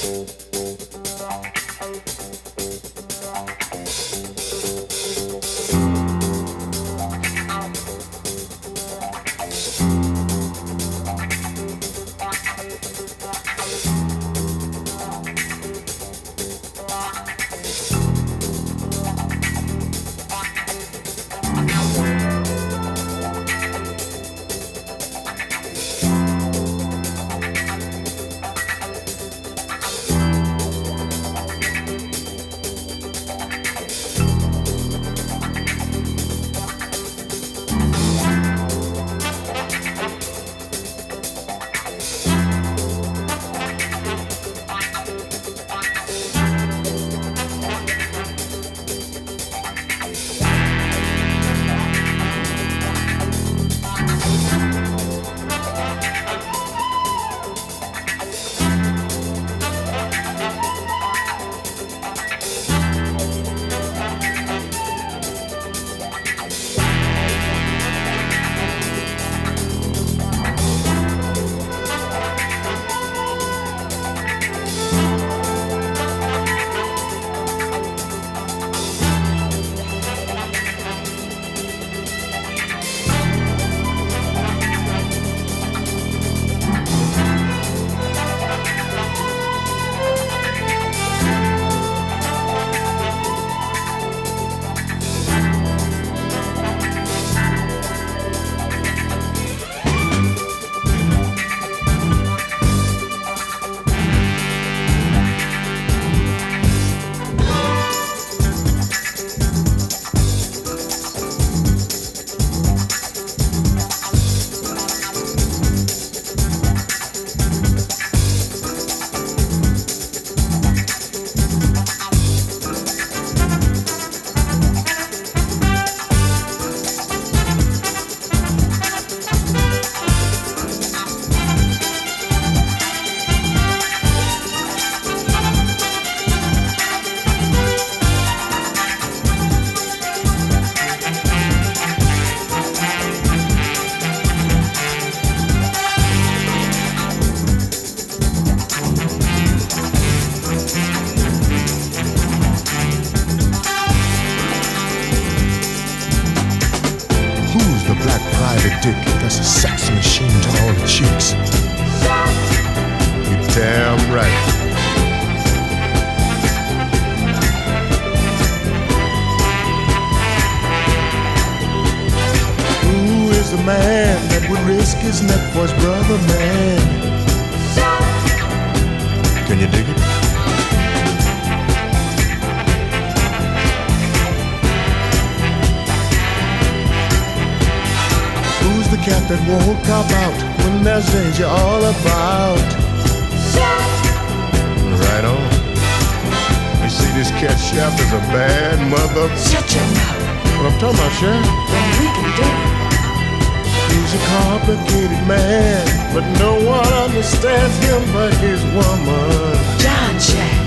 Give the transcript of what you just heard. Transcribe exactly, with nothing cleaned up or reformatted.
dick that's a sex machine to all the chicks. You're damn right. Who is the man that would risk his neck for his brother, man? Can you dig it? Who's the cat that won't cop out when there's danger all about? Right on. You see, this cat chef is a bad mother. Shut your mouth. What I'm talking about, Chef? Then we can do it. He's a complicated man, but no one understands him but his woman. John Chef.